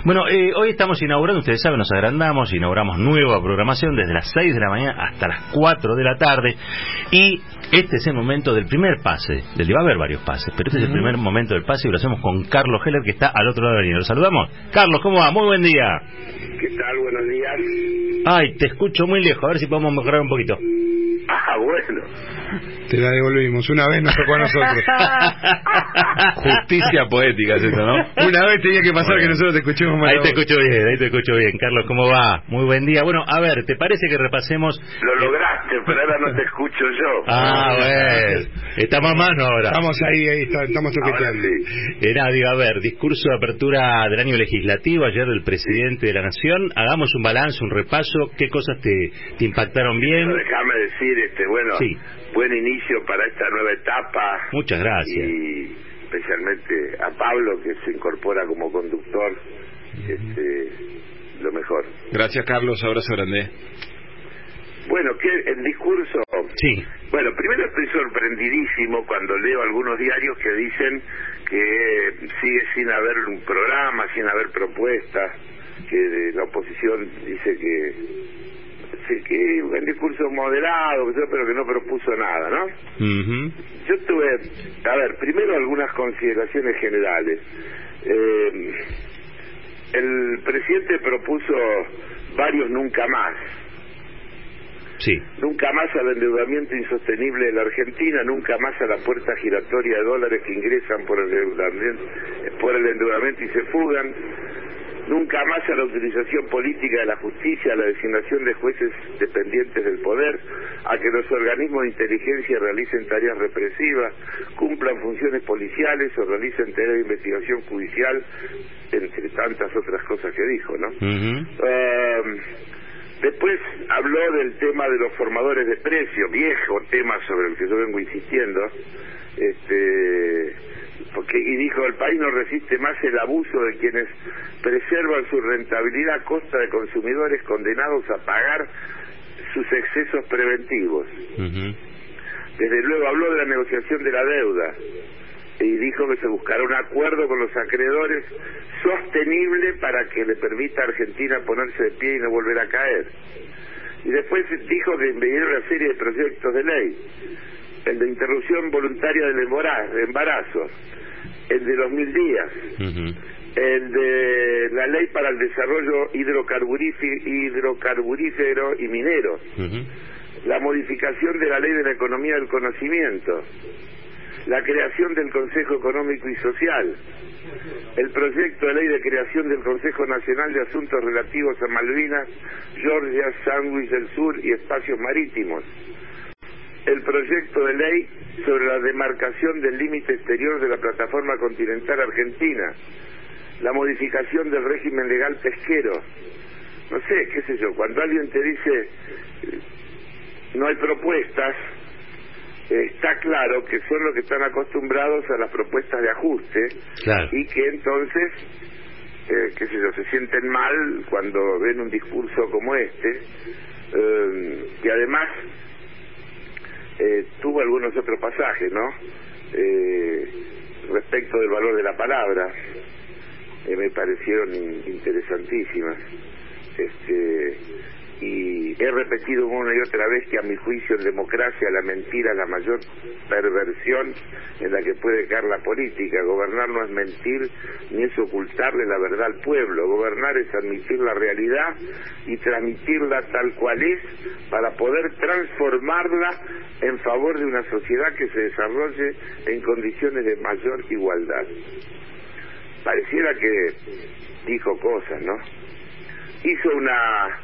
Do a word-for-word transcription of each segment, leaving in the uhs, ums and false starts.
Bueno, eh, hoy estamos inaugurando, ustedes saben, nos agrandamos, inauguramos nueva programación desde las seis de la mañana hasta las cuatro de la tarde. Y este es el momento del primer pase, del va a haber varios pases, pero este uh-huh. es el primer momento del pase y lo hacemos con Carlos Heller, que está al otro lado de la avenida. ¿Lo saludamos? Carlos, ¿cómo va? Muy buen día. ¿Qué tal? Buenos días. Ay, te escucho muy lejos, a ver si podemos mejorar un poquito. Ah, bueno. Te la devolvimos, una vez nos tocó a nosotros. Justicia poética es eso, ¿no? Una vez tenía que pasar bueno, que nosotros te escuchemos más. Ahí te escucho bien, ahí te escucho bien. Carlos, ¿cómo va? Muy buen día. Bueno, a ver, ¿te parece que repasemos? Lo lograste, pero ahora no te escucho yo. Ah, bueno. Estamos a mano ahora. Estamos ahí, ahí está, estamos toqueteando. Sí. Era, digo, a ver, discurso de apertura del año legislativo ayer del presidente de la Nación. Hagamos un balance, un repaso. ¿Qué cosas te, te impactaron bien? Pero déjame decir, este, bueno, sí. buen inicio para esta nueva etapa. Muchas gracias. Y especialmente a Pablo, que se incorpora como conductor, este, lo mejor. Gracias, Carlos, abrazo grande. Bueno, que el discurso... Sí. Bueno, primero estoy sorprendidísimo cuando leo algunos diarios que dicen que sigue sin haber un programa, sin haber propuestas, que la oposición dice que... Sí, que un discurso moderado, pero que no propuso nada, ¿no? Uh-huh. Yo tuve, a ver, primero algunas consideraciones generales. Eh, el presidente propuso varios nunca más. Sí. Nunca más al endeudamiento insostenible de la Argentina, nunca más a la puerta giratoria de dólares que ingresan por el endeudamiento, por el endeudamiento y se fugan. Nunca más a la utilización política de la justicia, a la designación de jueces dependientes del poder, a que los organismos de inteligencia realicen tareas represivas, cumplan funciones policiales o realicen tareas de investigación judicial, entre tantas otras cosas que dijo, ¿no? Uh-huh. Uh, después habló del tema de los formadores de precios, viejo tema sobre el que yo vengo insistiendo, este... Porque, y dijo, el país no resiste más el abuso de quienes preservan su rentabilidad a costa de consumidores condenados a pagar sus excesos preventivos. Uh-huh. Desde luego habló de la negociación de la deuda y dijo que se buscará un acuerdo con los acreedores sostenible para que le permita a Argentina ponerse de pie y no volver a caer. Y después dijo que enviaron una serie de proyectos de ley: el de interrupción voluntaria del embarazo, el de los mil días, uh-huh. el de la ley para el desarrollo hidrocarburífero y minero, uh-huh. la modificación de la ley de la economía del conocimiento, la creación del Consejo Económico y Social, el proyecto de ley de creación del Consejo Nacional de Asuntos Relativos a Malvinas, Georgia, Sandwich del Sur y espacios marítimos, el proyecto de ley sobre la demarcación del límite exterior de la plataforma continental argentina, la modificación del régimen legal pesquero. No sé, qué sé yo, cuando alguien te dice no hay propuestas, eh, está claro que son los que están acostumbrados a las propuestas de ajuste, claro. Y que entonces, eh, qué sé yo, se sienten mal cuando ven un discurso como este, eh, que además Eh, tuvo algunos otros pasajes, ¿no? Eh, respecto del valor de la palabra, eh, me parecieron in, interesantísimas. Este, y he repetido una y otra vez que a mi juicio en democracia la mentira es la mayor perversión en la que puede caer la política. Gobernar no es mentir ni es ocultarle la verdad al pueblo. Gobernar es admitir la realidad y transmitirla tal cual es para poder transformarla en favor de una sociedad que se desarrolle en condiciones de mayor igualdad. Pareciera que dijo cosas, ¿no? Hizo una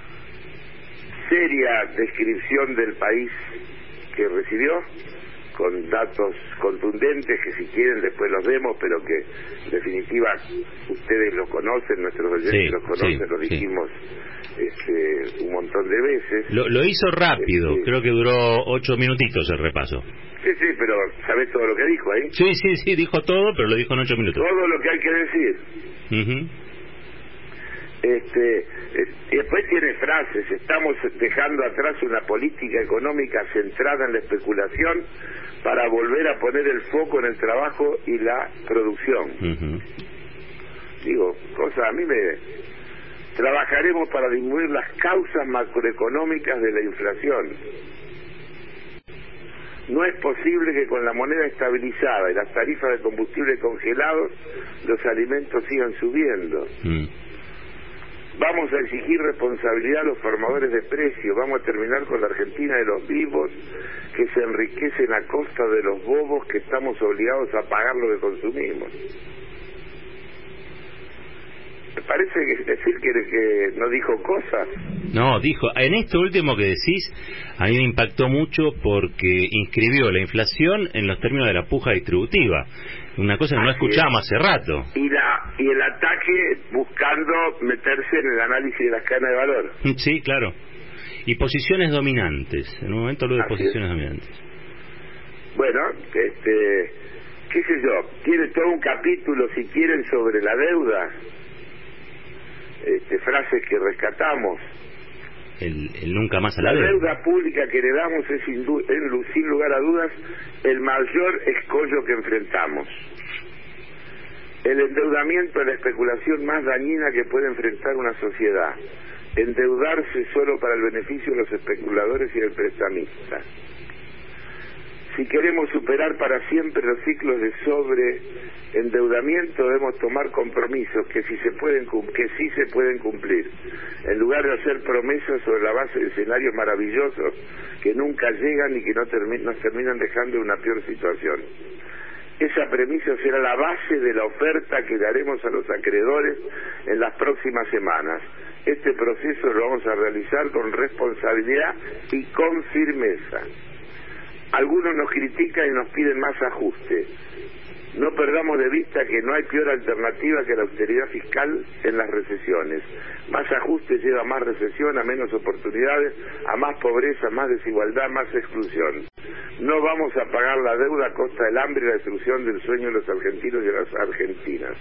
seria descripción del país que recibió, con datos contundentes que si quieren después los vemos, pero que en definitiva ustedes los conocen, nuestros oyentes sí, los conocen, sí, lo dijimos sí. este, un montón de veces. Lo, lo hizo rápido, este, creo que duró ocho minutitos el repaso. Sí, sí, pero ¿sabés todo lo que dijo ahí? Sí, sí, sí, dijo todo, pero lo dijo en ocho minutos. Todo lo que hay que decir. Uh-huh. Este, y después tiene frases: estamos dejando atrás una política económica centrada en la especulación para volver a poner el foco en el trabajo y la producción. Uh-huh. digo, cosas, a mí me... Trabajaremos para disminuir las causas macroeconómicas de la inflación. No es posible que con la moneda estabilizada y las tarifas de combustible congelados, los alimentos sigan subiendo. Mm. Vamos a exigir responsabilidad a los formadores de precios. Vamos a terminar con la Argentina de los vivos que se enriquecen a costa de los bobos que estamos obligados a pagar lo que consumimos. Me parece que decir que, que no dijo cosas. No, dijo, en esto último que decís, a mí me impactó mucho porque inscribió la inflación en los términos de la puja distributiva. Una cosa que no escuchábamos hace rato. Y la y el ataque buscando meterse en el análisis de las cadenas de valor. Sí, claro. Y posiciones dominantes. En un momento lo de Así posiciones es. dominantes. Bueno, este, qué sé yo, tiene todo un capítulo, si quieren, sobre la deuda. Este, frases que rescatamos. El, el nunca más a la, la deuda. deuda pública que heredamos es sin, du- es, sin lugar a dudas el mayor escollo que enfrentamos. El endeudamiento es la especulación más dañina que puede enfrentar una sociedad. Endeudarse solo para el beneficio de los especuladores y del prestamista. Si queremos superar para siempre los ciclos de sobreendeudamiento, debemos tomar compromisos que sí se pueden que sí se pueden cumplir, en lugar de hacer promesas sobre la base de escenarios maravillosos que nunca llegan y que no termi- nos terminan dejando en una peor situación. Esa premisa será la base de la oferta que daremos a los acreedores en las próximas semanas. Este proceso lo vamos a realizar con responsabilidad y con firmeza. Algunos nos critican y nos piden más ajuste. No perdamos de vista que no hay peor alternativa que la austeridad fiscal en las recesiones. Más ajuste lleva a más recesión, a menos oportunidades, a más pobreza, más desigualdad, más exclusión. No vamos a pagar la deuda a costa del hambre y la destrucción del sueño de los argentinos y de las argentinas.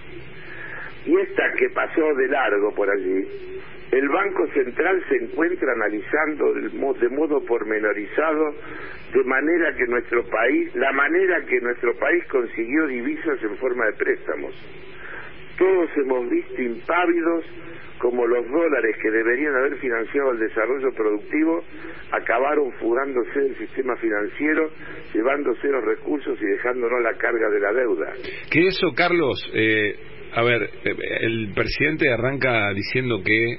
Y esta que pasó de largo por allí, el Banco Central se encuentra analizando de modo pormenorizado de manera que nuestro país, la manera que nuestro país consiguió divisas en forma de préstamos. Todos hemos visto impávidos como los dólares que deberían haber financiado el desarrollo productivo acabaron fugándose del sistema financiero, llevándose los recursos y dejándonos la carga de la deuda. Que eso, Carlos, eh... A ver, el presidente arranca diciendo que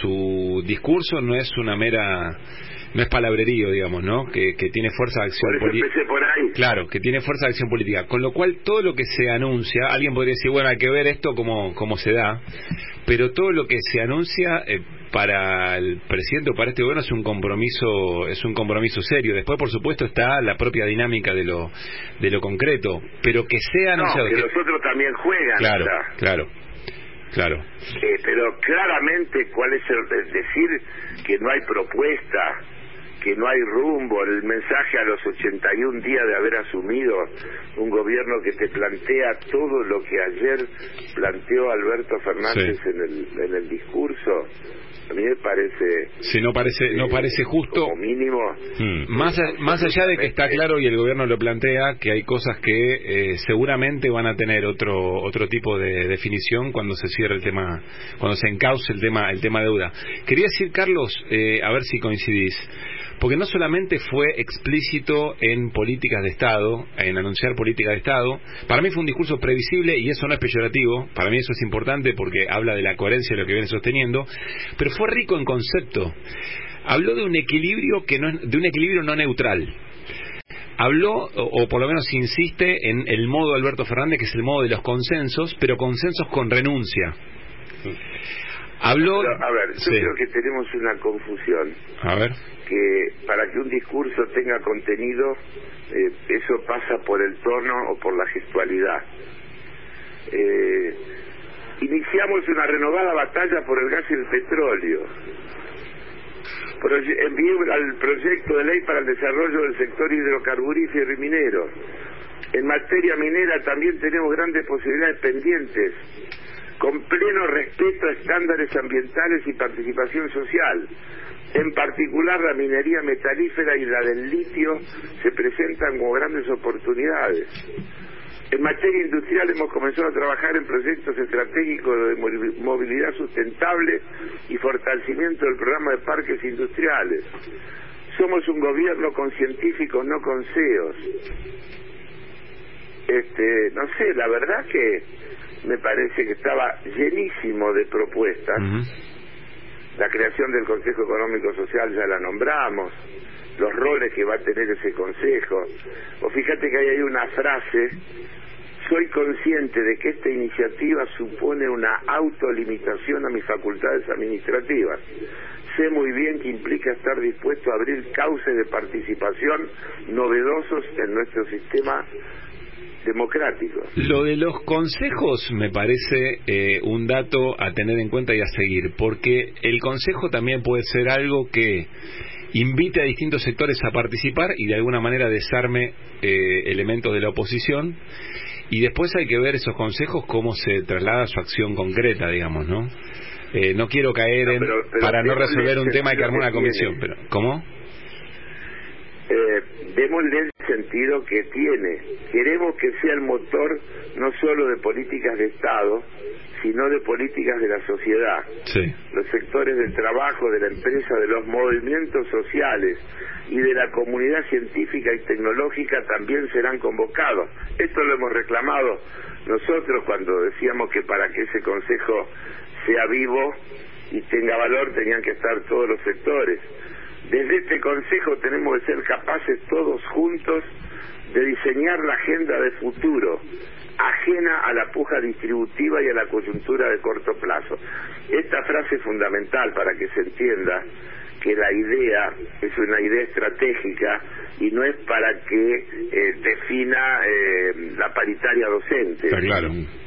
su discurso no es una mera, no es palabrerío, digamos, ¿no? Que, que tiene fuerza de acción política. Claro, que tiene fuerza de acción política. Con lo cual, todo lo que se anuncia, alguien podría decir, bueno, hay que ver esto cómo, cómo se da, pero todo lo que se anuncia eh, para el presidente o para este gobierno es un compromiso, es un compromiso serio. Después, por supuesto, está la propia dinámica de lo, de lo concreto, pero que sea anunciado. No, que, que los otros también juegan. Claro, ¿verdad? claro. Claro. Eh, pero claramente, ¿cuál es el, el decir que no hay propuesta, que no hay rumbo? El mensaje a los ochenta y un días de haber asumido un gobierno que te plantea todo lo que ayer planteó Alberto Fernández sí. en el en el discurso. A mí me parece... Si no parece eh, no parece justo... Como mínimo... Hmm. Más, a, más allá de que está claro y el gobierno lo plantea, que hay cosas que eh, seguramente van a tener otro otro tipo de definición cuando se cierre el tema, cuando se encauce el tema el tema deuda. Quería decir, Carlos, eh, a ver si coincidís, porque no solamente fue explícito en políticas de Estado, en anunciar políticas de Estado, para mí fue un discurso previsible y eso no es peyorativo, para mí eso es importante porque habla de la coherencia de lo que viene sosteniendo, pero fue rico en concepto. Habló de un equilibrio que no es, de un equilibrio no neutral. Habló, o, o por lo menos insiste, en el modo de Alberto Fernández, que es el modo de los consensos, pero consensos con renuncia. Habló... Pero, a ver, yo sí. creo que tenemos una confusión. A ver. Que para que un discurso tenga contenido, eh, eso pasa por el tono o por la gestualidad. Eh, iniciamos una renovada batalla por el gas y el petróleo. Proye- envié al proyecto de ley para el desarrollo del sector hidrocarburífero y minero. En materia minera también tenemos grandes posibilidades pendientes, con pleno respeto a estándares ambientales y participación social. En particular, la minería metalífera y la del litio se presentan como grandes oportunidades. En materia industrial hemos comenzado a trabajar en proyectos estratégicos de movilidad sustentable y fortalecimiento del programa de parques industriales. Somos un gobierno con científicos, no con C E Os. Este, no sé, la verdad que me parece que estaba llenísimo de propuestas. Uh-huh. La creación del Consejo Económico Social ya la nombramos, los roles que va a tener ese consejo. O fíjate que hay ahí una frase: soy consciente de que esta iniciativa supone una autolimitación a mis facultades administrativas. Sé muy bien que implica estar dispuesto a abrir cauces de participación novedosos en nuestro sistema democrático. Lo de los consejos me parece eh, un dato a tener en cuenta y a seguir, porque el consejo también puede ser algo que invite a distintos sectores a participar y de alguna manera desarme eh, elementos de la oposición, y después hay que ver esos consejos cómo se traslada su acción concreta, digamos, ¿no? Eh, no quiero caer en, no, pero, pero para no resolver un tema hay que armar una comisión, pero ¿cómo? Eh, démosle el sentido que tiene. Queremos que sea el motor no solo de políticas de Estado, sino de políticas de la sociedad. Sí. Los sectores del trabajo, de la empresa, de los movimientos sociales y de la comunidad científica y tecnológica también serán convocados. Esto lo hemos reclamado nosotros cuando decíamos que para que ese consejo sea vivo y tenga valor tenían que estar todos los sectores. Desde este consejo tenemos que ser capaces todos juntos de diseñar la agenda de futuro, ajena a la puja distributiva y a la coyuntura de corto plazo. Esta frase es fundamental para que se entienda que la idea es una idea estratégica y no es para que eh, defina eh, la paritaria docente. Está claro.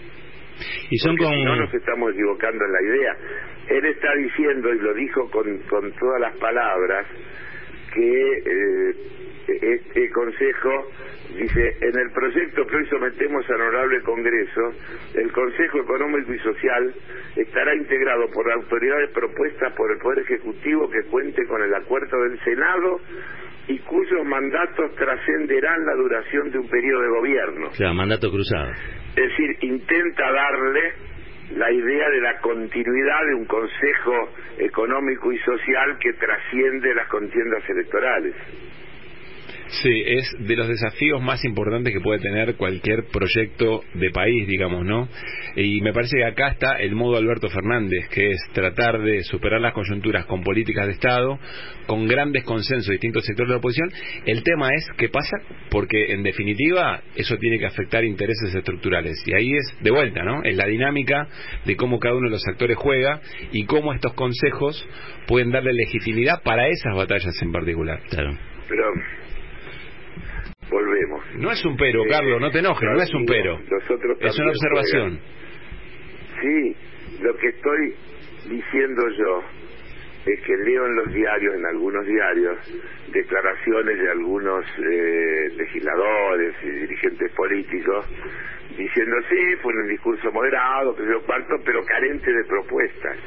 Y son con... si no nos estamos equivocando en la idea. Él está diciendo, y lo dijo con, con todas las palabras, que eh, este consejo, dice, en el proyecto que hoy sometemos al honorable Congreso, el Consejo Económico y Social estará integrado por autoridades propuestas por el Poder Ejecutivo que cuente con el acuerdo del Senado y cuyos mandatos trascenderán la duración de un periodo de gobierno. O sea, mandato cruzado. Es decir, intenta darle la idea de la continuidad de un Consejo Económico y Social que trasciende las contiendas electorales. Sí, es de los desafíos más importantes que puede tener cualquier proyecto de país, digamos, ¿no? Y me parece que acá está el modo Alberto Fernández, que es tratar de superar las coyunturas con políticas de Estado, con grandes consensos de distintos sectores de la oposición. El tema es qué pasa, porque en definitiva eso tiene que afectar intereses estructurales. Y ahí es, de vuelta, ¿no? Es la dinámica de cómo cada uno de los actores juega y cómo estos consejos pueden darle legitimidad para esas batallas en particular. Claro. Pero... volvemos. No es un pero, eh, Carlos, no te enojes, no es un pero. Es una observación. Juegan. Sí, lo que estoy diciendo yo es que leo en los diarios, en algunos diarios, declaraciones de algunos eh, legisladores y dirigentes políticos diciendo, sí, fue un discurso moderado, que yo cuarto, pero carente de propuestas,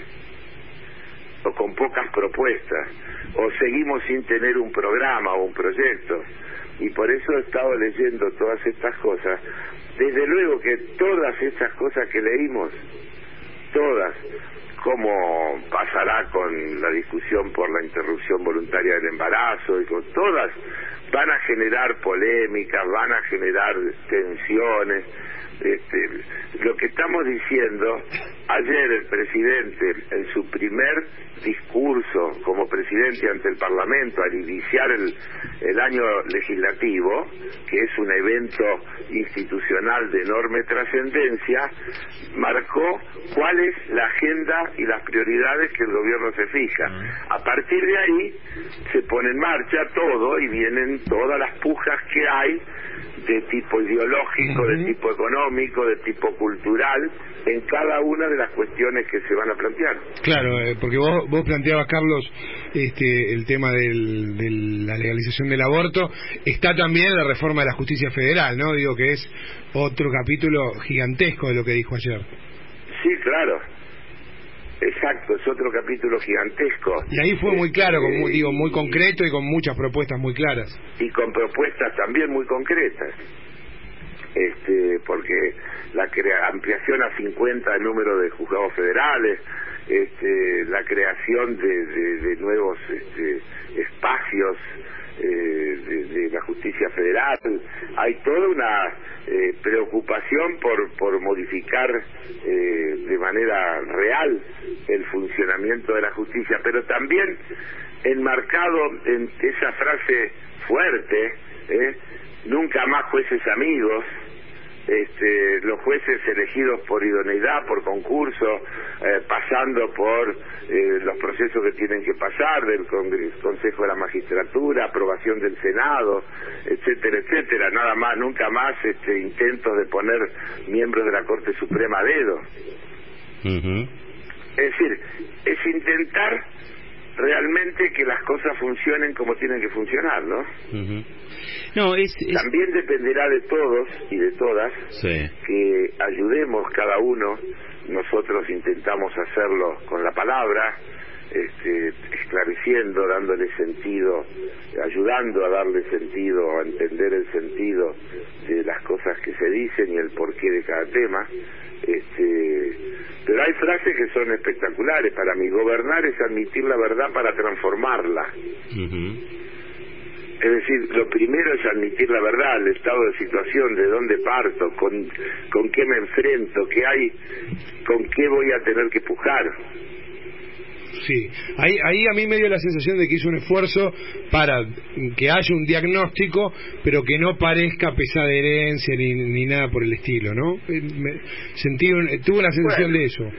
o con pocas propuestas, o seguimos sin tener un programa o un proyecto. Y por eso he estado leyendo todas estas cosas. Desde luego que todas estas cosas que leímos, todas, como pasará con la discusión por la interrupción voluntaria del embarazo, y con todas, van a generar polémicas, van a generar tensiones. Este, lo que estamos diciendo, ayer el presidente en su primer discurso como presidente ante el Parlamento al iniciar el, el año legislativo, que es un evento institucional de enorme trascendencia, marcó cuál es la agenda y las prioridades que el gobierno se fija. A partir de ahí se pone en marcha todo y vienen todas las pujas que hay de tipo ideológico, de tipo económico, de tipo cultural, en cada una de las cuestiones que se van a plantear. Claro, eh, porque vos, vos planteabas, Carlos, este, el tema del, de la legalización del aborto. Está también la reforma de la justicia federal, ¿no? Digo que es otro capítulo gigantesco de lo que dijo ayer. Sí, claro. Exacto, es otro capítulo gigantesco. Y ahí fue muy claro, como, eh, digo, muy concreto y con muchas propuestas muy claras. Y con propuestas también muy concretas. este, porque la crea ampliación a cincuenta del número de juzgados federales, este, la creación de, de, de nuevos este, espacios eh, de, de la justicia federal, hay toda una eh, preocupación por, por modificar eh, de manera real el funcionamiento de la justicia, pero también enmarcado en esa frase fuerte, ¿eh? Nunca más jueces amigos, este, los jueces elegidos por idoneidad, por concurso, eh, pasando por eh, los procesos que tienen que pasar, del Consejo de la Magistratura, aprobación del Senado, etcétera, etcétera, nada más, nunca más este, intentos de poner miembros de la Corte Suprema a dedo. Uh-huh. Es decir, es intentar realmente que las cosas funcionen como tienen que funcionar, ¿no? Uh-huh. No, es, es... También dependerá de todos y de todas sí. que ayudemos cada uno. Nosotros intentamos hacerlo con la palabra, este, esclareciendo, dándole sentido, ayudando a darle sentido, a entender el sentido de las cosas que se dicen y el porqué de cada tema. Este, pero hay frases que son espectaculares. Para mí, gobernar es admitir la verdad para transformarla. Uh-huh. Es decir, lo primero es admitir la verdad, el estado de situación, de dónde parto, con, con qué me enfrento, qué hay, con qué voy a tener que pujar. Sí, ahí, ahí a mí me dio la sensación de que hizo un esfuerzo para que haya un diagnóstico, pero que no parezca pesada herencia ni, ni nada por el estilo, ¿no? Me, sentí un, tuve una sensación bueno, de eso.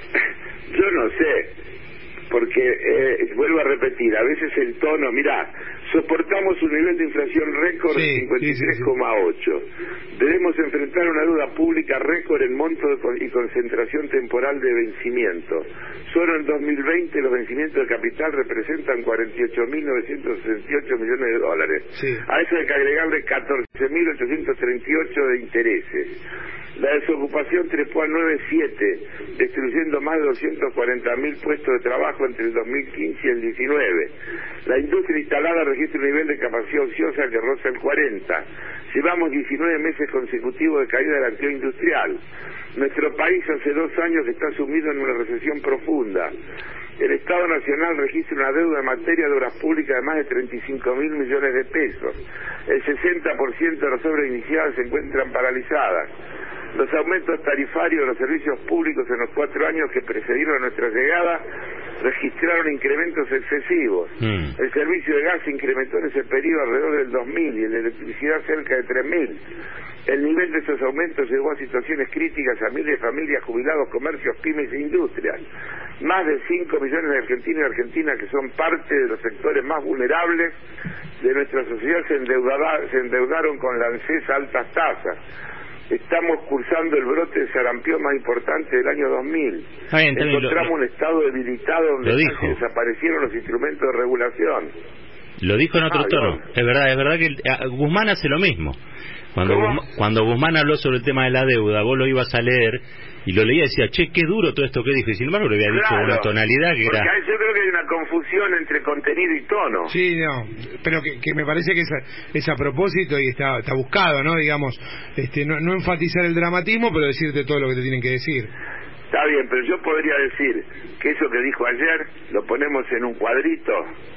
Yo no sé, porque eh, vuelvo a repetir, a veces el tono, mirá, soportamos un nivel de inflación récord de sí, cincuenta y tres coma ocho. Sí, sí, sí. Debemos enfrentar una deuda pública récord en monto de, y concentración temporal de vencimiento. Solo en dos mil veinte los vencimientos de capital representan cuarenta y ocho mil novecientos sesenta y ocho millones de dólares. Sí. A eso hay que agregarle catorce mil ochocientos treinta y ocho de intereses. La desocupación trepó al nueve coma siete, destruyendo más de doscientos cuarenta mil puestos de trabajo entre el dos mil quince y el diecinueve. La industria instalada registra un nivel de capacidad ociosa que roza el cuarenta. Llevamos diecinueve meses consecutivos de caída de la actividad industrial. Nuestro país hace dos años que está sumido en una recesión profunda. El Estado Nacional registra una deuda en materia de obras públicas de más de treinta y cinco mil millones de pesos. El sesenta por ciento de las obras iniciadas se encuentran paralizadas. Los aumentos tarifarios de los servicios públicos en los cuatro años que precedieron a nuestra llegada registraron incrementos excesivos. Mm. El servicio de gas se incrementó en ese periodo alrededor del dos mil y el de electricidad cerca de tres mil. El nivel de esos aumentos llegó a situaciones críticas a miles de familias, jubilados, comercios, pymes e industrias. Más de cinco millones de argentinos y argentinas que son parte de los sectores más vulnerables de nuestra sociedad se endeudaron, se endeudaron con la ANSES a altas tasas. Estamos cursando el brote de sarampión más importante del año dos mil. Ah, bien, Encontramos lo, un estado debilitado donde desaparecieron los instrumentos de regulación. Lo dijo en otro ah, tono. Dios. Es verdad, es verdad que el, Guzmán hace lo mismo. Cuando Guzmán, cuando Guzmán habló sobre el tema de la deuda, vos lo ibas a leer y lo leía y decía, che, qué duro todo esto, qué difícil. Sin embargo, lo había dicho claro, con una tonalidad que porque era... yo creo que hay una confusión entre contenido y tono. Sí, no, pero que, que me parece que es a, es a propósito y está, está buscado, ¿no? Digamos, este, no, no enfatizar el dramatismo, pero decirte todo lo que te tienen que decir. Está bien, pero yo podría decir que eso que dijo ayer lo ponemos en un cuadrito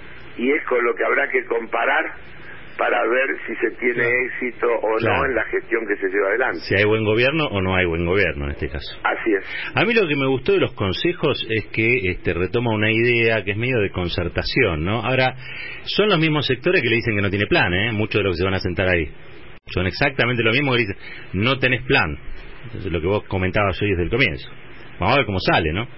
y es con lo que habrá que comparar para ver si se tiene claro. éxito o claro. no en la gestión que se lleva adelante. Si hay buen gobierno o no hay buen gobierno en este caso. Así es. A mí lo que me gustó de los consejos es que este retoma una idea que es medio de concertación, ¿no? Ahora, son los mismos sectores que le dicen que no tiene plan, ¿eh? Muchos de los que se van a sentar ahí. Son exactamente lo mismo que dicen, no tenés plan. Entonces, lo que vos comentabas hoy desde el comienzo. Vamos a ver cómo sale, ¿no?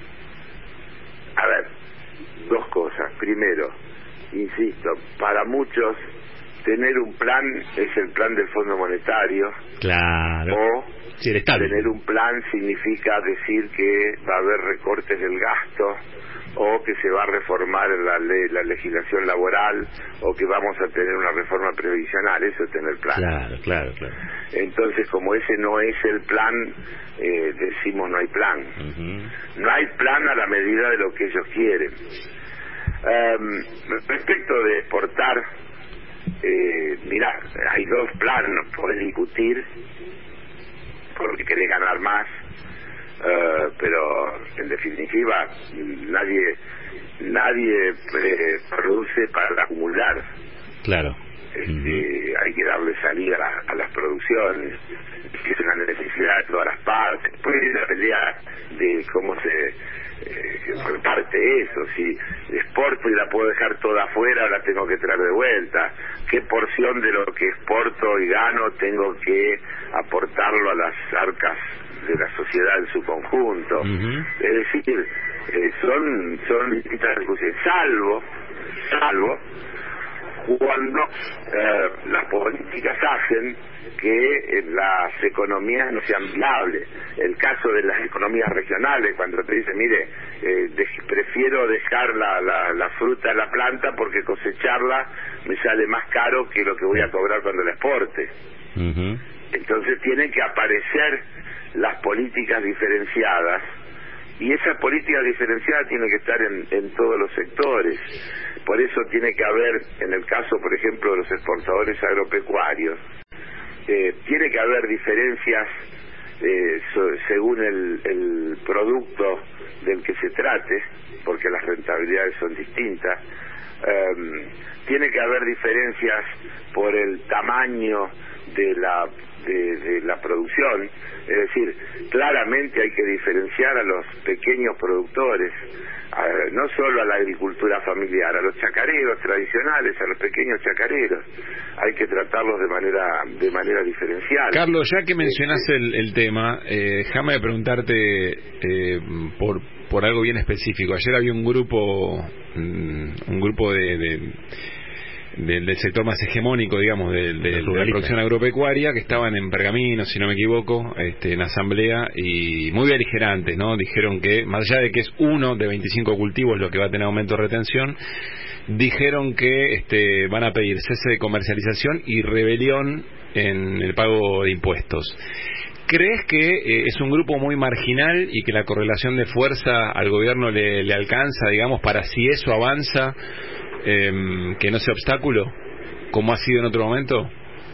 A ver, dos cosas. Primero, insisto, para muchos tener un plan es el plan del Fondo Monetario. Claro. O sí, el tener un plan significa decir que va a haber recortes del gasto, o que se va a reformar la, ley, la legislación laboral, o que vamos a tener una reforma previsional. Eso es tener plan. Claro, claro, claro. Entonces, como ese no es el plan, eh, decimos no hay plan. Uh-huh. No hay plan a la medida de lo que ellos quieren. Um, respecto de exportar, eh, mirá, hay dos planos, podés discutir porque querés ganar más, uh, pero en definitiva nadie nadie eh, produce para acumular. Claro. Este, uh-huh. Hay que darle salida a, la, a las producciones, que es una necesidad de todas las partes. Después hay la pelea de cómo se eh, reparte eso, si exporto y la puedo dejar toda afuera, la tengo que traer de vuelta, qué porción de lo que exporto y gano tengo que aportarlo a las arcas de la sociedad en su conjunto. Uh-huh. Es decir, eh, son son distintas discusiones, salvo salvo cuando eh, las políticas hacen que eh, las economías no sean viables. El caso de las economías regionales, cuando te dicen, mire, eh, de, prefiero dejar la, la, la fruta en la planta porque cosecharla me sale más caro que lo que voy a cobrar cuando la exporte. Uh-huh. Entonces tienen que aparecer las políticas diferenciadas, y esa política diferenciada tiene que estar en, en todos los sectores. Por eso tiene que haber, en el caso, por ejemplo, de los exportadores agropecuarios, eh, tiene que haber diferencias eh, so, según el, el producto del que se trate, porque las rentabilidades son distintas. Um, tiene que haber diferencias por el tamaño de la de, de la producción, es decir, claramente hay que diferenciar a los pequeños productores, a, no solo a la agricultura familiar, a los chacareros tradicionales, a los pequeños chacareros, hay que tratarlos de manera de manera diferencial. Carlos, ya que mencionás el, el tema, eh, déjame preguntarte eh, por por algo bien específico. Ayer había un grupo un grupo de, de Del, del sector más hegemónico, digamos, de, de, de la producción agropecuaria, que estaban en Pergamino, si no me equivoco, este, en asamblea, y muy beligerantes, ¿no? Dijeron que, más allá de que es uno de veinticinco cultivos lo que va a tener aumento de retención, dijeron que este, van a pedir cese de comercialización y rebelión en el pago de impuestos. ¿Crees que eh, es un grupo muy marginal y que la correlación de fuerza al gobierno le, le alcanza, digamos, para si eso avanza, Eh, que no sea obstáculo, como ha sido en otro momento?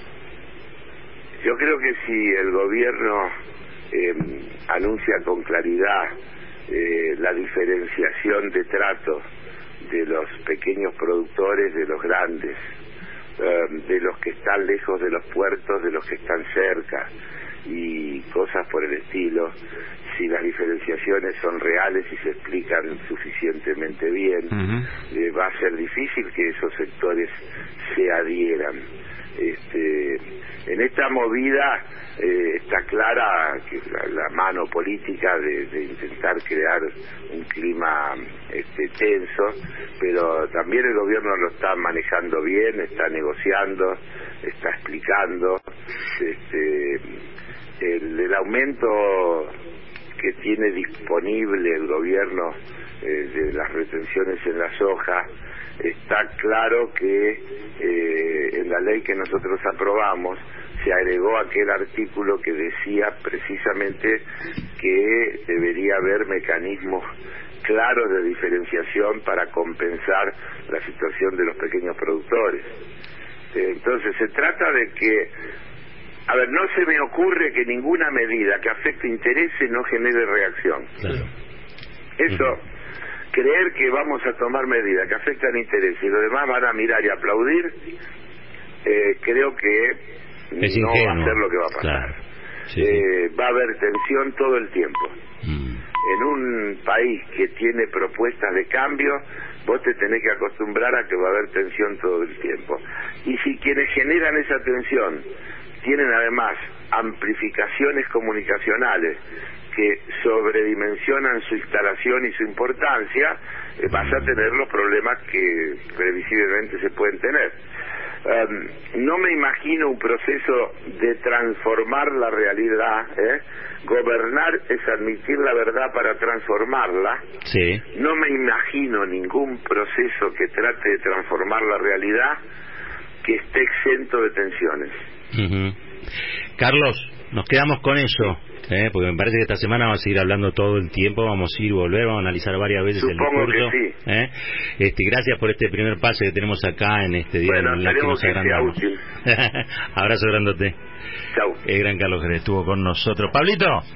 Yo creo que si el gobierno eh, anuncia con claridad eh, la diferenciación de trato de los pequeños productores de los grandes, eh, de los que están lejos de los puertos, de los que están cerca, y cosas por el estilo, si las diferenciaciones son reales y se explican suficientemente bien, uh-huh. eh, va a ser difícil que esos sectores se adhieran. Este, en esta movida eh, está clara que la, la mano política de, de intentar crear un clima este, tenso, pero también el gobierno lo está manejando bien, está negociando, está explicando. Este, el, el aumento que tiene disponible el gobierno eh, de las retenciones en la soja, está claro que eh, en la ley que nosotros aprobamos se agregó aquel artículo que decía precisamente que debería haber mecanismos claros de diferenciación para compensar la situación de los pequeños productores. Eh, entonces se trata de que, a ver, no se me ocurre que ninguna medida que afecte intereses no genere reacción. Claro. Eso, uh-huh. creer que vamos a tomar medidas que afectan intereses y los demás van a mirar y aplaudir, eh, creo que es no ingenuo. Va a ser lo que va a pasar. Claro. Sí, eh, sí. Va a haber tensión todo el tiempo. Mm. En un país que tiene propuestas de cambio, vos te tenés que acostumbrar a que va a haber tensión todo el tiempo. Y si quienes generan esa tensión tienen además amplificaciones comunicacionales que sobredimensionan su instalación y su importancia, eh, vas a tener los problemas que previsiblemente se pueden tener. Um, no me imagino un proceso de transformar la realidad, ¿eh? Gobernar es admitir la verdad para transformarla. Sí. No me imagino ningún proceso que trate de transformar la realidad que esté exento de tensiones. Uh-huh. Carlos, nos quedamos con eso, ¿eh? Porque me parece que esta semana vamos a seguir hablando todo el tiempo, vamos a ir y volver, vamos a analizar varias veces Supongo el discurso. Que sí. ¿eh? Este, gracias por este primer pase que tenemos acá en este día bueno, en el que nos que agrandamos. Abrazo grandote. Chau. El gran Carlos Jerez estuvo con nosotros. Pablito.